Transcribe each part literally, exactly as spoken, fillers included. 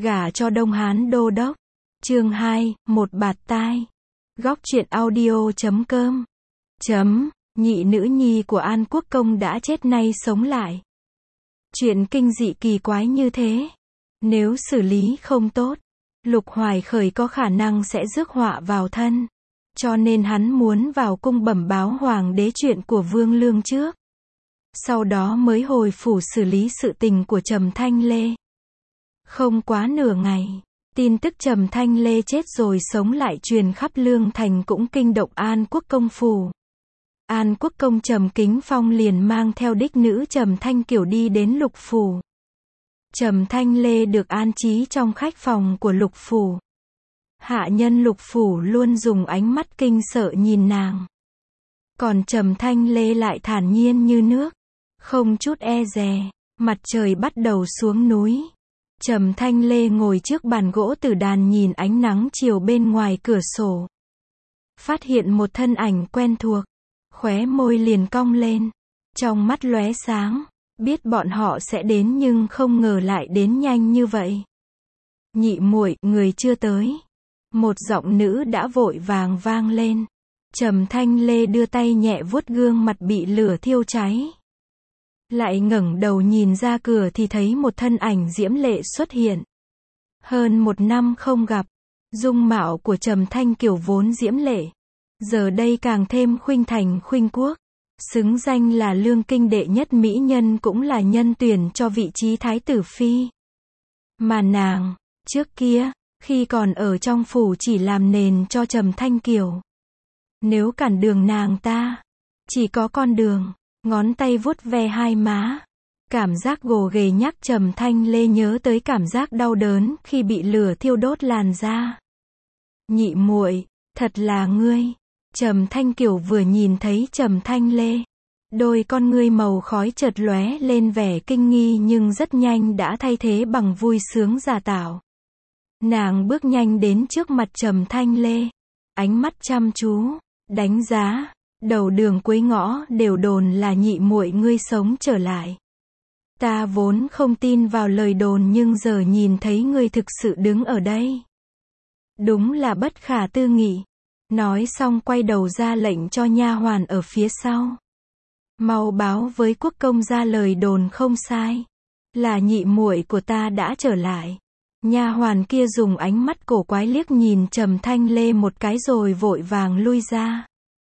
Gả cho Đông Hán đô đốc. Chương hai, một bạt tai. Góc truyện audio chấm com. Chấm, nhị nữ nhi của An Quốc Công đã chết nay sống lại. Chuyện kinh dị kỳ quái như thế, nếu xử lý không tốt, Lục Hoài Khởi có khả năng sẽ rước họa vào thân. Cho nên hắn muốn vào cung bẩm báo hoàng đế chuyện của Vương Lương trước. Sau đó mới hồi phủ xử lý sự tình của Trầm Thanh Lê. Không quá nửa ngày, tin tức Trầm Thanh Lê chết rồi sống lại truyền khắp Lương Thành cũng kinh động An Quốc Công phủ. An Quốc Công Trầm Kính Phong liền mang theo đích nữ Trầm Thanh Kiều đi đến Lục phủ. Trầm Thanh Lê được an trí trong khách phòng của Lục phủ. Hạ nhân Lục phủ luôn dùng ánh mắt kinh sợ nhìn nàng. Còn Trầm Thanh Lê lại thản nhiên như nước, không chút e dè. Mặt trời bắt đầu xuống núi. Trầm Thanh Lê ngồi trước bàn gỗ tử đàn nhìn ánh nắng chiều bên ngoài cửa sổ. Phát hiện một thân ảnh quen thuộc, khóe môi liền cong lên, trong mắt lóe sáng, biết bọn họ sẽ đến nhưng không ngờ lại đến nhanh như vậy. Nhị muội, người chưa tới. Một giọng nữ đã vội vàng vang lên. Trầm Thanh Lê đưa tay nhẹ vuốt gương mặt bị lửa thiêu cháy. Lại ngẩng đầu nhìn ra cửa thì thấy một thân ảnh diễm lệ xuất hiện. Hơn một năm không gặp, dung mạo của Trầm Thanh Kiều vốn diễm lệ, giờ đây càng thêm khuynh thành khuynh quốc, xứng danh là Lương Kinh đệ nhất mỹ nhân cũng là nhân tuyển cho vị trí thái tử phi. Mà nàng, trước kia, khi còn ở trong phủ chỉ làm nền cho Trầm Thanh Kiều. Nếu cản đường nàng ta, chỉ có con đường. Ngón tay vuốt ve hai má, cảm giác gồ ghề nhắc Trầm Thanh Lê nhớ tới cảm giác đau đớn khi bị lửa thiêu đốt làn da. Nhị muội, thật là ngươi. Trầm Thanh Kiều vừa nhìn thấy Trầm Thanh Lê, đôi con ngươi màu khói chợt lóe lên vẻ kinh nghi nhưng rất nhanh đã thay thế bằng vui sướng giả tạo. Nàng bước nhanh đến trước mặt Trầm Thanh Lê, ánh mắt chăm chú, đánh giá. Đầu đường cuối ngõ đều đồn là nhị muội ngươi sống trở lại. Ta vốn không tin vào lời đồn nhưng giờ nhìn thấy ngươi thực sự đứng ở đây. Đúng là bất khả tư nghị. Nói xong quay đầu ra lệnh cho nha hoàn ở phía sau. Mau báo với quốc công ra lời đồn không sai. Là nhị muội của ta đã trở lại. Nha hoàn kia dùng ánh mắt cổ quái liếc nhìn Trầm Thanh Lê một cái rồi vội vàng lui ra.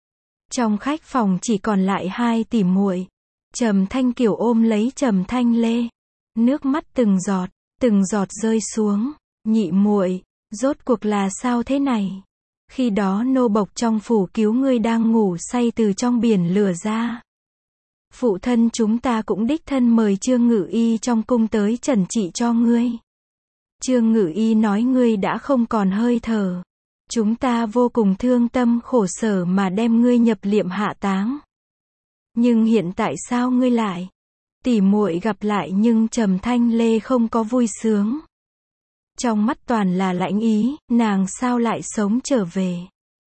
Trong khách phòng chỉ còn lại hai tỷ muội. Trầm Thanh Kiều ôm lấy Trầm Thanh Lê, nước mắt từng giọt, từng giọt rơi xuống. Nhị muội, rốt cuộc là sao thế này? Khi đó nô bộc trong phủ cứu ngươi đang ngủ say từ trong biển lửa ra. Phụ thân chúng ta cũng đích thân mời Trương Ngự Y trong cung tới trần trị cho ngươi. Trương Ngự Y nói ngươi đã không còn hơi thở. Chúng ta vô cùng thương tâm khổ sở mà đem ngươi nhập liệm hạ táng. Nhưng hiện tại sao ngươi lại? Tỷ muội gặp lại nhưng Trầm Thanh Lê không có vui sướng. Trong mắt toàn là lãnh ý, nàng sao lại sống trở về?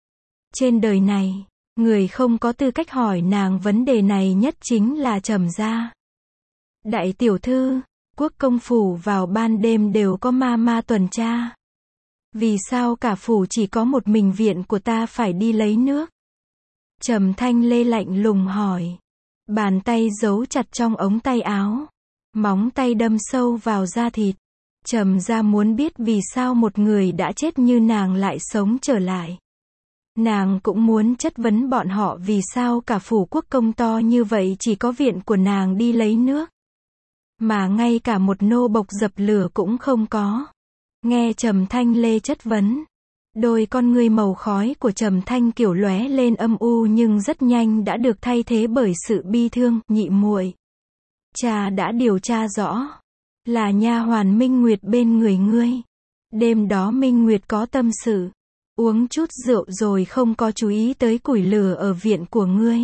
Trên đời này, người không có tư cách hỏi nàng vấn đề này nhất chính là Trầm gia. Đại tiểu thư, quốc công phủ vào ban đêm đều có ma ma tuần tra. Vì sao cả phủ chỉ có một mình viện của ta phải đi lấy nước? Trầm Thanh Lê lạnh lùng hỏi. Bàn tay giấu chặt trong ống tay áo. Móng tay đâm sâu vào da thịt. Trầm gia muốn biết vì sao một người đã chết như nàng lại sống trở lại. Nàng cũng muốn chất vấn bọn họ vì sao cả phủ quốc công to như vậy chỉ có viện của nàng đi lấy nước. Mà ngay cả một nô bộc dập lửa cũng không có. Nghe Trầm Thanh Lê chất vấn, đôi con ngươi màu khói của Trầm Thanh Kiều lóe lên âm u nhưng rất nhanh đã được thay thế bởi sự bi thương. Nhị muội, cha đã điều tra rõ, là nha hoàn Minh Nguyệt bên người ngươi. Đêm đó Minh Nguyệt có tâm sự, uống chút rượu rồi không có chú ý tới củi lửa ở viện của ngươi,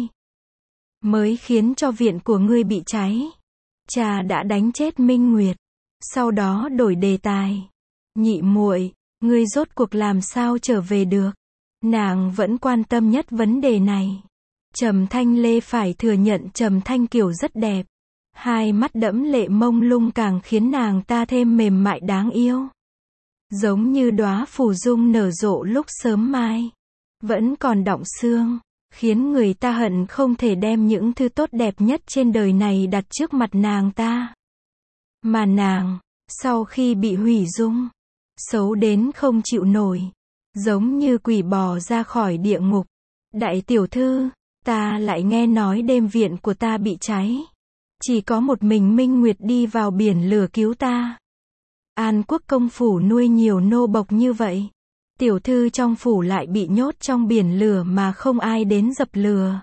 mới khiến cho viện của ngươi bị cháy. Cha đã đánh chết Minh Nguyệt, sau đó đổi đề tài. Nhị muội, ngươi rốt cuộc làm sao trở về được? Nàng vẫn quan tâm nhất vấn đề này. Trầm Thanh Lê phải thừa nhận Trầm Thanh Kiều rất đẹp. Hai mắt đẫm lệ mông lung càng khiến nàng ta thêm mềm mại đáng yêu. giống như đóa phù dung nở rộ lúc sớm mai, vẫn còn đọng sương, khiến người ta hận không thể đem những thứ tốt đẹp nhất trên đời này đặt trước mặt nàng ta. Mà nàng, sau khi bị hủy dung, xấu đến không chịu nổi, giống như quỷ bò ra khỏi địa ngục. Đại tiểu thư, ta lại nghe nói đêm viện của ta bị cháy. Chỉ có một mình Minh Nguyệt đi vào biển lửa cứu ta. An Quốc công phủ nuôi nhiều nô bộc như vậy. Tiểu thư trong phủ lại bị nhốt trong biển lửa mà không ai đến dập lửa.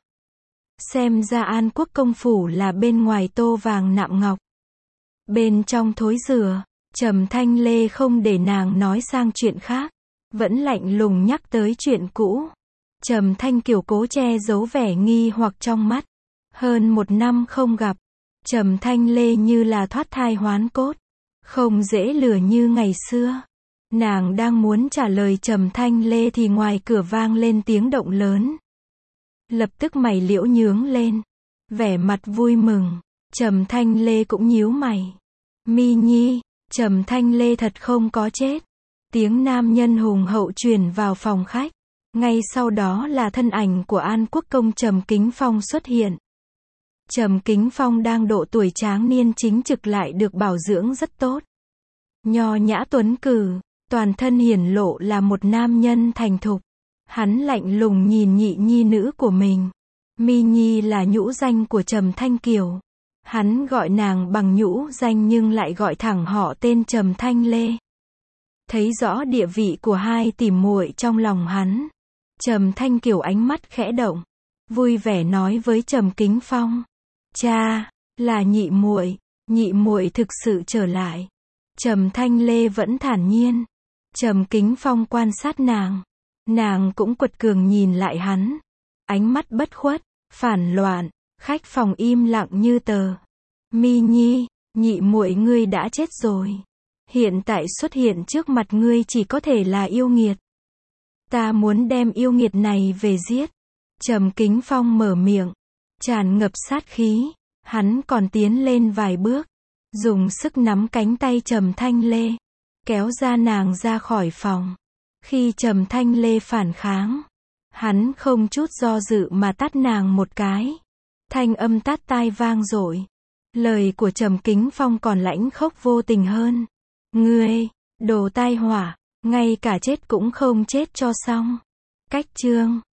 Xem ra An Quốc công phủ là bên ngoài tô vàng nạm ngọc, bên trong thối rửa. Trầm Thanh Lê không để nàng nói sang chuyện khác, vẫn lạnh lùng nhắc tới chuyện cũ. Trầm Thanh Kiều cố che giấu vẻ nghi hoặc trong mắt. Hơn một năm không gặp, Trầm Thanh Lê như là thoát thai hoán cốt, không dễ lừa như ngày xưa. Nàng đang muốn trả lời Trầm Thanh Lê thì ngoài cửa vang lên tiếng động lớn. Lập tức mày liễu nhướng lên, vẻ mặt vui mừng. Trầm Thanh Lê cũng nhíu mày. Mi Nhi, Trầm Thanh Lê thật không có chết. Tiếng nam nhân hùng hậu truyền vào phòng khách. Ngay sau đó là thân ảnh của An Quốc công Trầm Kính Phong xuất hiện. Trầm Kính Phong đang độ tuổi tráng niên chính trực lại được bảo dưỡng rất tốt. Nho nhã tuấn cử, toàn thân hiển lộ là một nam nhân thành thục. Hắn lạnh lùng nhìn nhị nhi nữ của mình. Mi Nhi là nhũ danh của Trầm Thanh Kiều. Hắn gọi nàng bằng nhũ danh nhưng lại gọi thẳng họ tên Trầm Thanh Lê. Thấy rõ địa vị của hai tỷ muội trong lòng hắn, Trầm Thanh Kiều ánh mắt khẽ động, vui vẻ nói với Trầm Kính Phong: "Cha, là nhị muội, nhị muội thực sự trở lại." Trầm Thanh Lê vẫn thản nhiên. Trầm Kính Phong quan sát nàng, nàng cũng quật cường nhìn lại hắn, ánh mắt bất khuất, phản loạn. Khách phòng im lặng như tờ. "Mi Nhi, nhị muội ngươi đã chết rồi. Hiện tại xuất hiện trước mặt ngươi chỉ có thể là yêu nghiệt. Ta muốn đem yêu nghiệt này về giết." Trầm Kính Phong mở miệng, tràn ngập sát khí. Hắn còn tiến lên vài bước, dùng sức nắm cánh tay Trầm Thanh Lê, kéo ra nàng ra khỏi phòng. Khi Trầm Thanh Lê phản kháng, hắn không chút do dự mà tát nàng một cái. Thanh âm tát tai vang dội. Lời của Trầm Kính Phong còn lãnh khốc vô tình hơn. "Ngươi, đồ tai họa, ngay cả chết cũng không chết cho xong." Cách chương